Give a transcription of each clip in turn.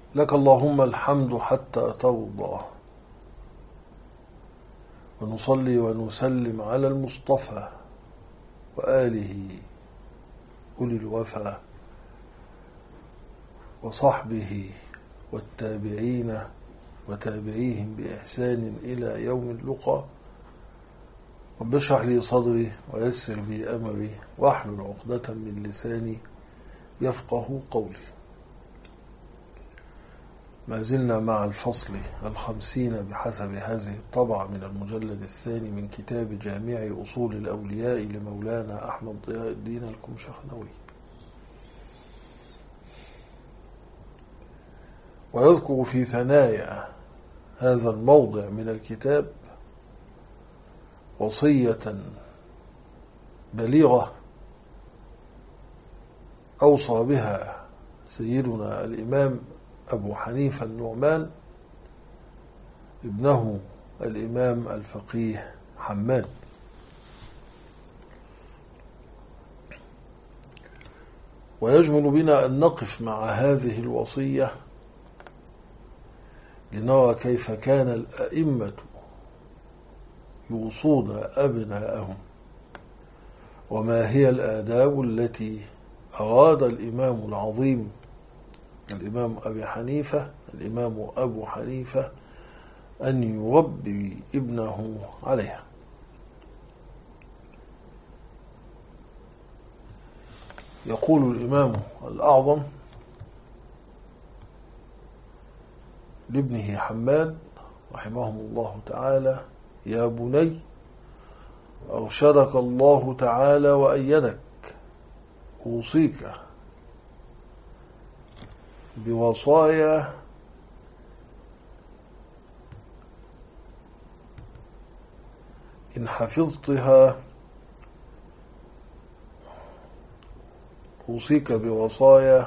لك اللهم الحمد حتى ترضى، ونصلي ونسلم على المصطفى وآله أولي الوفا وصحبه والتابعين وتابعيهم بإحسان إلى يوم اللقاء. رب اشرح لي صدري ويسر لي أمري واحلل عقدة من لساني يفقه قولي. ما زلنا مع الفصل 50 بحسب هذه الطبعة من المجلد الثاني من كتاب جامع أصول الأولياء لمولانا أحمد ضياء الدين الكمشخنوي. ويذكر في ثنايا هذا الموضع من الكتاب وصية بليغة أوصى بها سيدنا الإمام أبو حنيفة النعمان ابنه الإمام الفقيه حماد. ويجمل بنا أن نقف مع هذه الوصية لنرى كيف كان الأئمة يوصون أبناءهم، وما هي الآداب التي أراد الإمام العظيم الإمام أبو حنيفة أن يربي ابنه عليها. يقول الإمام الأعظم لابنه حماد رحمه الله تعالى: يا بني، أرشدك الله تعالى وأيدك، أوصيك بوصايا إن حفظتها أوصيك بوصايا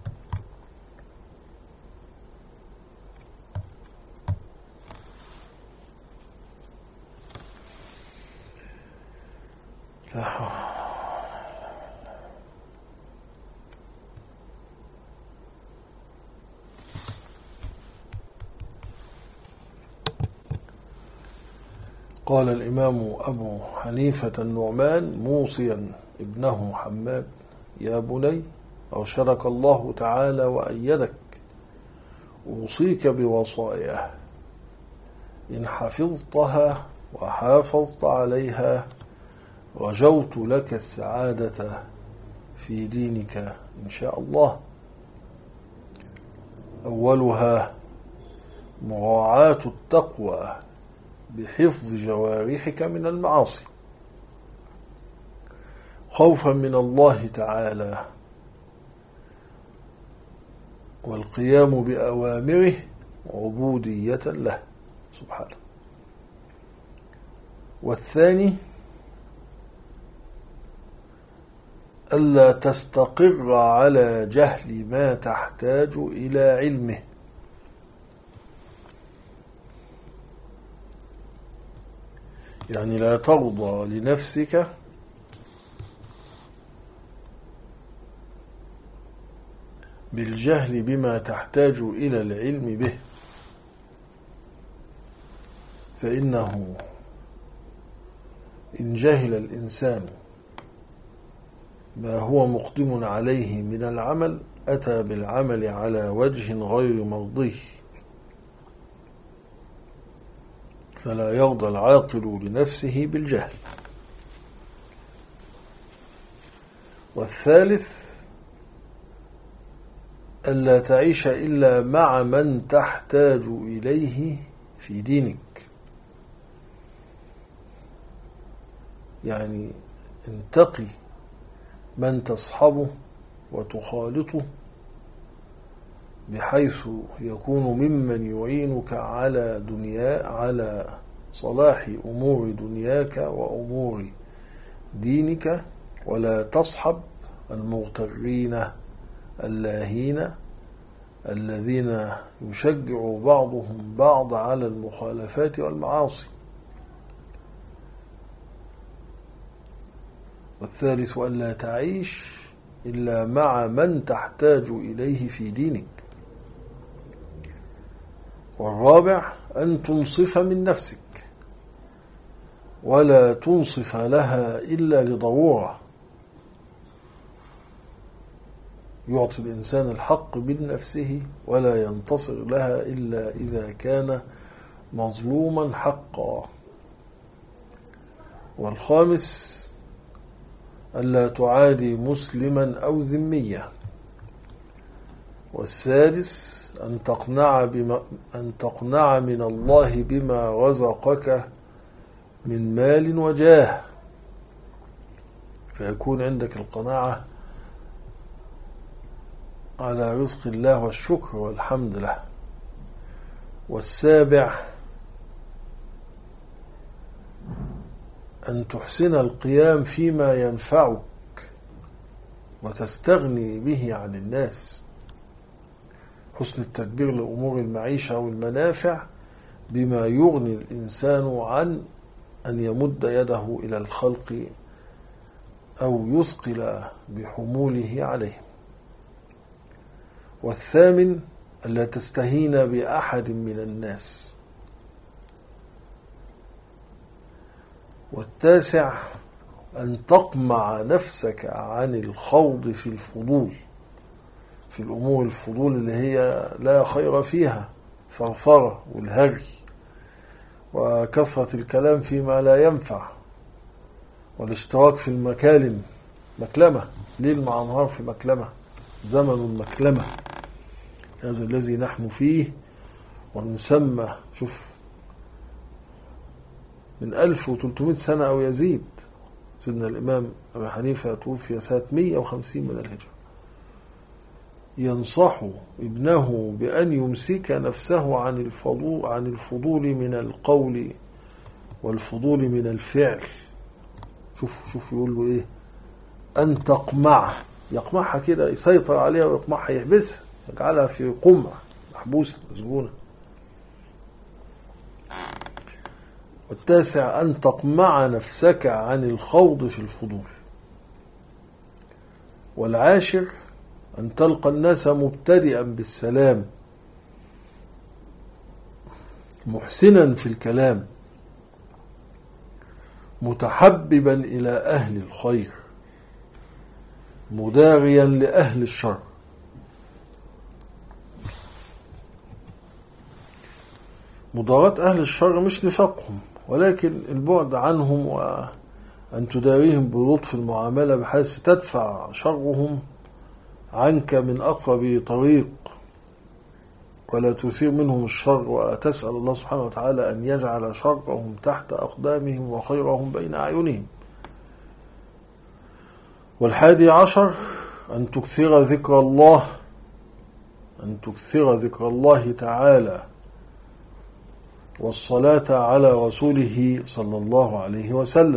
قال الإمام أبو حنيفة النعمان موصيا ابنه حماد: يا بني، أرشدك الله تعالى وأيدك، أوصيك بوصاياه إن حفظتها وحافظت عليها رجوت لك السعادة في دينك إن شاء الله. أولها مراعاة التقوى بحفظ جوارحك من المعاصي، خوفا من الله تعالى والقيام بأوامره عبودية له سبحانه. والثاني ألا تستقر على جهل ما تحتاج إلى علمه، يعني لا ترضى لنفسك بالجهل بما تحتاج إلى العلم به، فإنه إن جهل الإنسان ما هو مقدم عليه من العمل أتى بالعمل على وجه غير مرضي، فلا يرضى العاقل لنفسه بالجهل. والثالث ألا تعيش إلا مع من تحتاج إليه في دينك، يعني انتقي من تصحبه وتخالطه بحيث يكون ممن يعينك على صلاح أمور دنياك وأمور دينك، ولا تصحب المغترين اللاهين الذين يشجع بعضهم بعض على المخالفات والمعاصي. والثالث ألا تعيش إلا مع من تحتاج إليه في دينك، والرابع أن تنصف من نفسك ولا تنصف لها إلا لضرورة. يعطي الإنسان الحق من نفسه ولا ينتصر لها إلا إذا كان مظلوما حقا. والخامس ألا تعادي مسلما أو ذميا. والسادس أن تقنع من الله بما رزقك من مال وجاه، فيكون عندك القناعة على رزق الله والشكر والحمد له. والسابع أن تحسن القيام فيما ينفعك وتستغني به عن الناس. حسن التدبير لأمور المعيشة والمنافع بما يغني الإنسان عن أن يمد يده إلى الخلق أو يثقل بحموله عليه. والثامن ألا تستهين بأحد من الناس. والتاسع أن تقمع نفسك عن الخوض في الفضول، في الأمور الفضول اللي هي لا خير فيها، ثرثرة والهري وكثرة الكلام فيما لا ينفع والاشتراك في المكالم، مكلمة ليل مع نهار في مكلمة، زمن المكلمة هذا الذي نحن فيه. ونسمى شوف من 1300 سنة أو يزيد، سيدنا الإمام أبي حنيفة توفي سنة 150 من الهجرة، ينصح ابنه بأن يمسك نفسه عن الفضول من القول والفضول من الفعل. شوف يقول له إيه؟ أن تقمعه، يقمعها كده، يسيطر عليها ويقمعها، يحبسها، يجعلها في قمع، محبوسة مسجونة. والتاسع أن تقمع نفسك عن الخوض في الفضول. والعاشر أن تلقى الناس مبتدئا بالسلام محسنا في الكلام متحببا إلى أهل الخير مداغيا لأهل الشر. مداراة أهل الشر مش نفاقهم، ولكن البعد عنهم وأن تداريهم بلطف المعاملة بحيث تدفع شرهم عنك من أقرب طريق ولا تثير منهم الشر، وتسأل الله سبحانه وتعالى أن يجعل شرهم تحت أقدامهم وخيرهم بين أعينهم. والحادي عشر أن تكثر ذكر الله تعالى والصلاة على رسوله صلى الله عليه وسلم.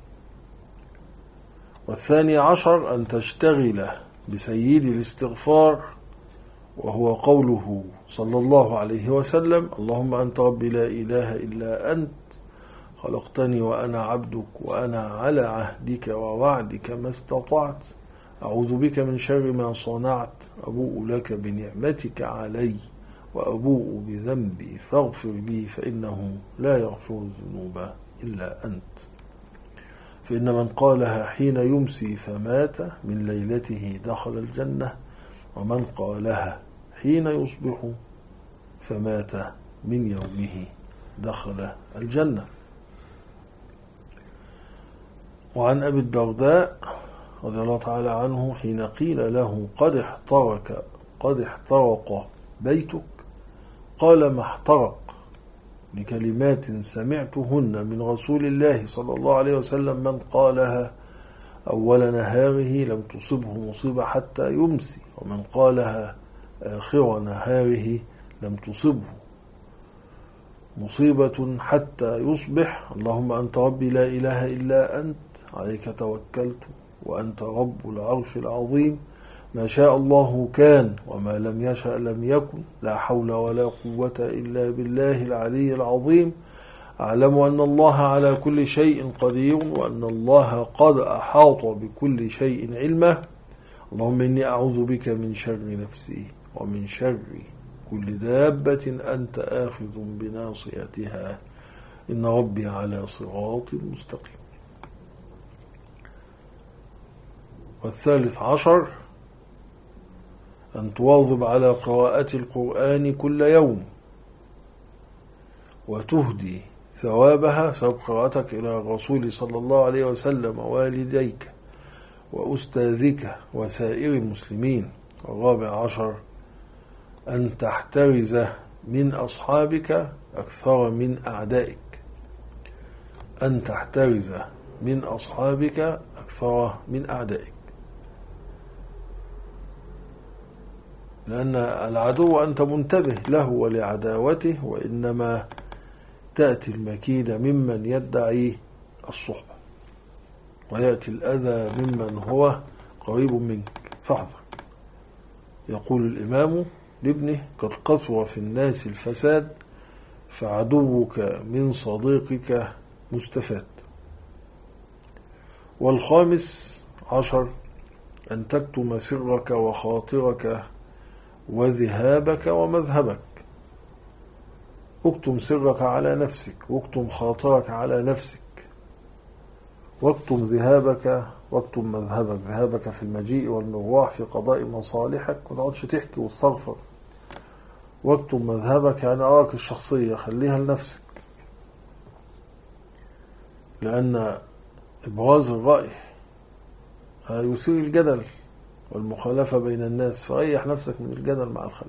والثاني عشر أن تشتغل بسيد الاستغفار وهو قوله صلى الله عليه وسلم: اللهم أنت ربي لا إله إلا أنت خلقتني وأنا عبدك وأنا على عهدك ووعدك ما استطعت أعوذ بك من شر ما صنعت أبوء لك بنعمتك علي وأبوء بذنبي فاغفر لي فإنه لا يغفر الذنوب إلا أنت. فإن من قالها حين يمسي فمات من ليلته دخل الجنة، ومن قالها حين يصبح فمات من يومه دخل الجنة. وعن أبي الدرداء رضي الله تعالى عنه حين قيل له قد احترق بيتك قال: ما احترق، لكلمات سمعتهن من رسول الله صلى الله عليه وسلم: من قالها أول نهاره لم تصبه مصيبة حتى يمسي، ومن قالها آخر نهاره لم تصبه مصيبة حتى يصبح. اللهم أنت ربي لا إله إلا أنت عليك توكلت وأنت رب العرش العظيم، ما شاء الله كان وما لم يشأ لم يكن، لا حول ولا قوة إلا بالله العلي العظيم. أعلم أن الله على كل شيء قدير وأن الله قد أحاط بكل شيء علمه. اللهم إني أعوذ بك من شر نفسي ومن شر كل دابة أنت آخذ بناصيتها إن ربي على صراط مستقيم. والثالث عشر أن تواظب على قراءة القرآن كل يوم وتهدي ثوابها ثواب قراءتك إلى الرسول صلى الله عليه وسلم ووالديك وأستاذك وسائر المسلمين. الرابع عشر أن تحترز من أصحابك أكثر من أعدائك. أن تحترز من أصحابك أكثر من أعدائك، لأن العدو أنت منتبه له ولعداوته، وإنما تأتي المكيدة ممن يدعي الصحبة، ويأتي الأذى ممن هو قريب منك، فاحذر. يقول الإمام لابنه: قد قثر في الناس الفساد فعدوك من صديقك مستفاد. والخامس عشر أن تكتم سرك وخاطرك وذهابك ومذهبك. اكتم سرك على نفسك، واكتم خاطرك على نفسك، واكتم ذهابك واكتم مذهبك، ذهابك في المجيء والمروح في قضاء مصالحك، ما تقعدش تحكي وتستغفر. واكتم مذهبك يعني آراءك الشخصية خليها لنفسك، لأن إبراز الرأي هيثير الجدل والمخالفة بين الناس، فريح نفسك من الجدل مع الخلق.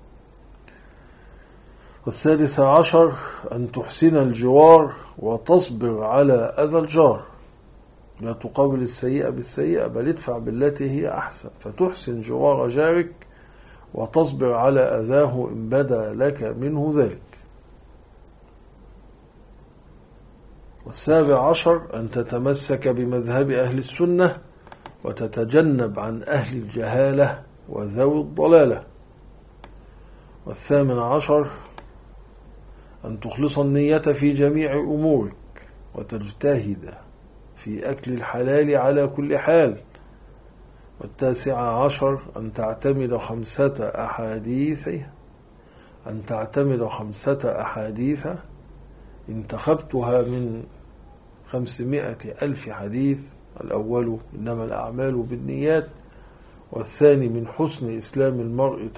والسادس عشر أن تحسن الجوار وتصبر على أذى الجار. لا تقابل السيئة بالسيئة، بل ادفع بالتي هي أحسن، فتحسن جوار جارك وتصبر على أذاه إن بدا لك منه ذلك. والسابع عشر أن تتمسك بمذهب أهل السنة وتتجنب عن أهل الجهالة وذوي الضلالة. والثامن عشر أن تخلص النية في جميع أمورك وتجتهد في أكل الحلال على كل حال. والتاسع عشر أن تعتمد خمسة أحاديث انتخبتها من 500,000 حديث. الأول: إنما الأعمال بالنيات. والثاني: من حسن إسلام المرء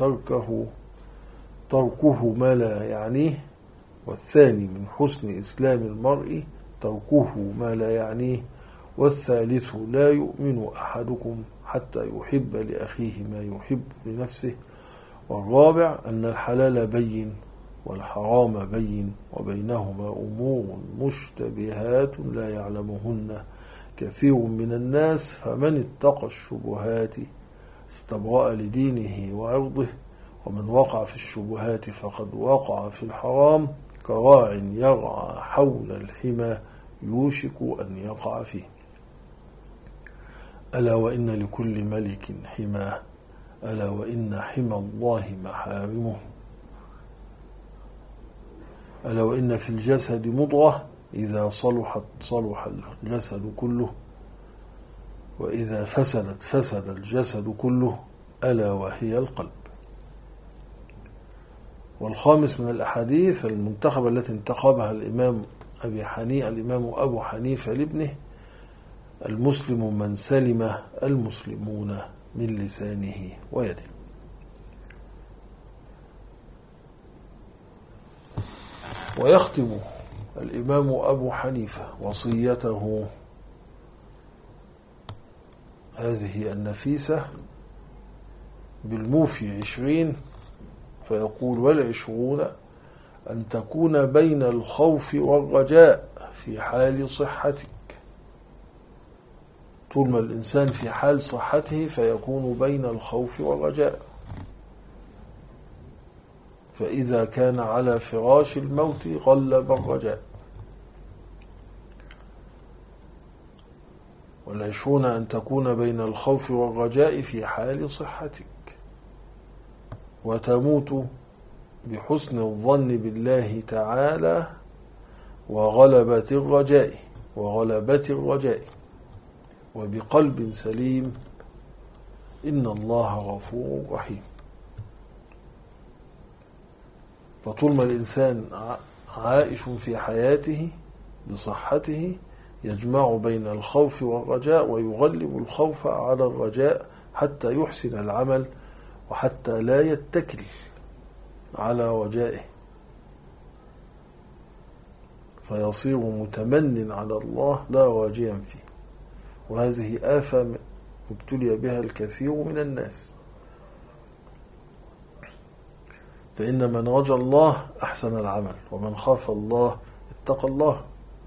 تركه ما لا يعنيه. والثاني: من حسن إسلام المرء تركه ما لا يعنيه. والثالث: لا يؤمن أحدكم حتى يحب لأخيه ما يحب لنفسه. والرابع: أن الحلال بين والحرام بين وبينهما أمور مشتبهات لا يعلمهن كثير من الناس، فمن اتقى الشبهات استبرأ لدينه وعرضه، ومن وقع في الشبهات فقد وقع في الحرام، كراع يرعى حول الحمى يوشك أن يقع فيه. ألا وإن لكل ملك حماه، ألا وإن حمى الله محارمه. ألا وإن في الجسد مضغة إذا صلحت صلح الجسد كله، وإذا فسدت فسد الجسد كله، ألا وهي القلب. والخامس من الأحاديث المنتخبة التي انتخبها الإمام أبو حنيفة لابنه: المسلم من سلم المسلمون من لسانه ويده. ويختم الإمام أبو حنيفة وصيته هذه النفيسة بالموفي 20، فيقول: والعشرون أن تكون بين الخوف والرجاء في حال صحتك. طول ما الإنسان في حال صحته فيكون بين الخوف والرجاء، فإذا كان على فراش الموت غلب الرجاء. والعشرون أن تكون بين الخوف والرجاء في حال صحتك، وتموت بحسن الظن بالله تعالى وغلبة الرجاء وبقلب سليم، إن الله غفور رحيم. فطول ما الإنسان عائش في حياته بصحته يجمع بين الخوف والرجاء، ويغلب الخوف على الرجاء حتى يحسن العمل، وحتى لا يتكل على رجائه فيصير متمن على الله لا راجيا فيه. وهذه آفة ابتلي بها الكثير من الناس، فإن من رجا الله أحسن العمل، ومن خاف الله اتقى الله.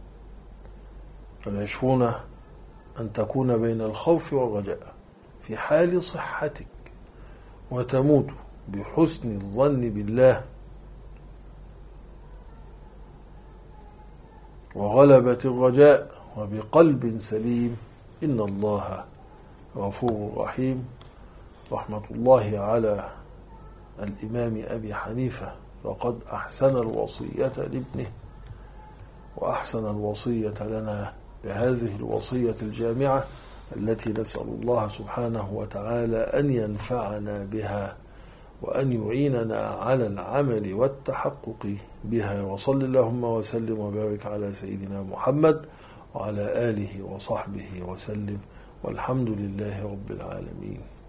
فالعشرون أن تكون بين الخوف والرجاء في حال صحتك، وتموت بحسن الظن بالله وغلبة الرجاء وبقلب سليم. إن الله غفور رحيم. رحمة الله على الإمام أبي حنيفة، فقد أحسن الوصية لابنه، وأحسن الوصية لنا بهذه الوصية الجامعة التي نسأل الله سبحانه وتعالى أن ينفعنا بها، وأن يعيننا على العمل والتحقق بها. وصل اللهم وسلم وبارك على سيدنا محمد وعلى آله وصحبه وسلم، والحمد لله رب العالمين.